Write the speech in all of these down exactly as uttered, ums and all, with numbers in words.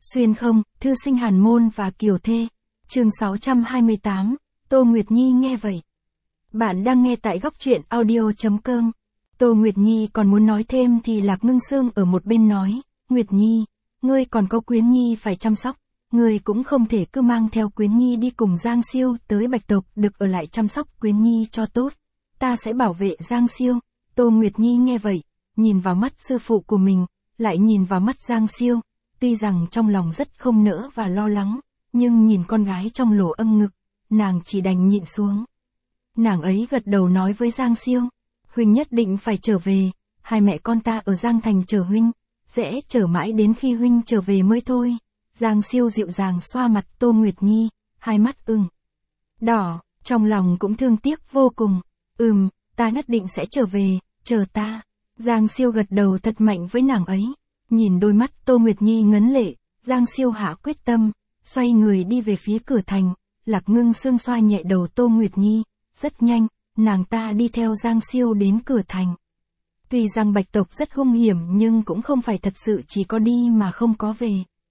Xuyên không, thư sinh Hàn Môn và Kiều Thê. Chương sáu trăm hai mươi tám, Tô Nguyệt Nhi nghe vậy. Bạn đang nghe tại góc truyện audio chấm com. Tô Nguyệt Nhi còn muốn nói thêm thì Lạc Ngưng Sương ở một bên nói, Nguyệt Nhi, ngươi còn có Quyến Nhi phải chăm sóc, ngươi cũng không thể cứ mang theo Quyến Nhi đi cùng Giang Siêu tới Bạch Tộc, được ở lại chăm sóc Quyến Nhi cho tốt. Ta sẽ bảo vệ Giang Siêu. Tô Nguyệt Nhi nghe vậy, nhìn vào mắt sư phụ của mình, lại nhìn vào mắt Giang Siêu, tuy rằng trong lòng rất không nỡ và lo lắng, nhưng nhìn con gái trong lỗ âm ngực, nàng chỉ đành nhịn xuống. Nàng ấy gật đầu nói với Giang Siêu, huynh nhất định phải trở về, hai mẹ con ta ở Giang Thành chờ huynh, sẽ chờ mãi đến khi huynh trở về mới thôi. Giang Siêu dịu dàng xoa mặt Tô Nguyệt Nhi, hai mắt ửng đỏ, trong lòng cũng thương tiếc vô cùng. Ừm, ta nhất định sẽ trở về, chờ ta. Giang Siêu gật đầu thật mạnh với nàng ấy. Nhìn đôi mắt Tô Nguyệt Nhi ngấn lệ, Giang Siêu hạ quyết tâm, xoay người đi về phía cửa thành. Lạc Ngưng Sương xoa nhẹ đầu Tô Nguyệt Nhi, rất nhanh, nàng ta đi theo Giang Siêu đến cửa thành. Tuy rằng Bạch Tộc rất hung hiểm nhưng cũng không phải thật sự chỉ có đi mà không có về.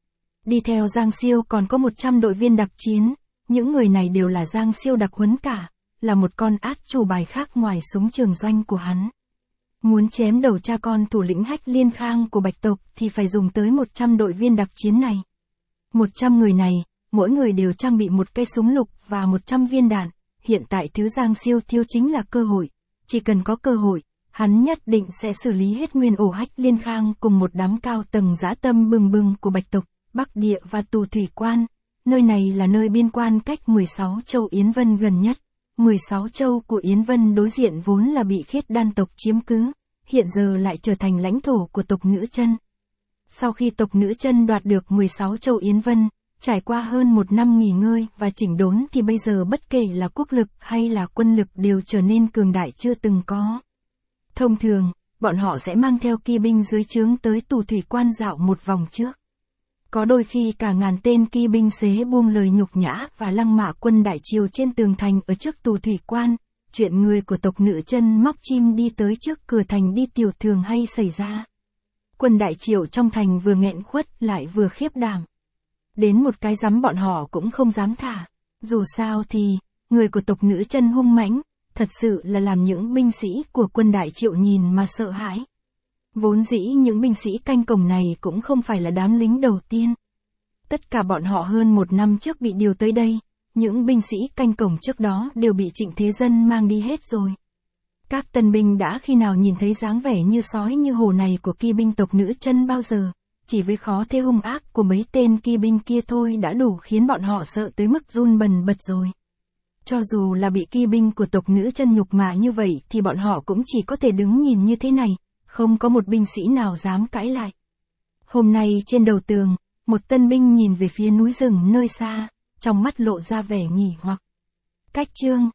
Đi theo Giang Siêu còn có một trăm đội viên đặc chiến, những người này đều là Giang Siêu đặc huấn cả, là một con át chủ bài khác ngoài súng trường doanh của hắn. Muốn chém đầu cha con thủ lĩnh Hách Liên Khang của Bạch Tộc thì phải dùng tới một trăm đội viên đặc chiến này. một trăm người này, mỗi người đều trang bị một cây súng lục và một trăm viên đạn. Hiện tại thứ Giang Siêu thiếu chính là cơ hội. Chỉ cần có cơ hội, hắn nhất định sẽ xử lý hết nguyên ổ Hách Liên Khang cùng một đám cao tầng dã tâm bừng bừng của Bạch Tộc, Bắc Địa và Tù Thủy Quan. Nơi này là nơi biên quan cách mười sáu châu Yến Vân gần nhất. mười sáu châu của Yến Vân đối diện vốn là bị Khiết Đan tộc chiếm cứ, hiện giờ lại trở thành lãnh thổ của tộc Nữ Chân. Sau khi tộc Nữ Chân đoạt được mười sáu châu Yến Vân, trải qua hơn một năm nghỉ ngơi và chỉnh đốn thì bây giờ bất kể là quốc lực hay là quân lực đều trở nên cường đại chưa từng có. Thông thường, bọn họ sẽ mang theo kỳ binh dưới trướng tới Tù Thủy Quan dạo một vòng trước. Có đôi khi cả ngàn tên kỳ binh xế buông lời nhục nhã và lăng mạ quân đại triều trên tường thành ở trước Tù Thủy Quan. Chuyện người của tộc Nữ Chân móc chim đi tới trước cửa thành đi tiểu thường hay xảy ra. Quân đại triều trong thành vừa nghẹn khuất lại vừa khiếp đảm. Đến một cái rắm bọn họ cũng không dám thả. Dù sao thì, người của tộc Nữ Chân hung mãnh, thật sự là làm những binh sĩ của quân đại triệu nhìn mà sợ hãi. Vốn dĩ những binh sĩ canh cổng này cũng không phải là đám lính đầu tiên. Tất cả bọn họ hơn một năm trước bị điều tới đây, những binh sĩ canh cổng trước đó đều bị Trịnh Thế Dân mang đi hết rồi. Các tân binh đã khi nào nhìn thấy dáng vẻ như sói như hổ này của kỳ binh tộc Nữ Chân bao giờ, chỉ với khó thế hung ác của mấy tên kỳ binh kia thôi đã đủ khiến bọn họ sợ tới mức run bần bật rồi. Cho dù là bị kỳ binh của tộc Nữ Chân nhục mạ như vậy thì bọn họ cũng chỉ có thể đứng nhìn như thế này, không có một binh sĩ nào dám cãi lại. Hôm nay trên đầu tường, một tân binh nhìn về phía núi rừng nơi xa, trong mắt lộ ra vẻ nghỉ hoặc. Cách chương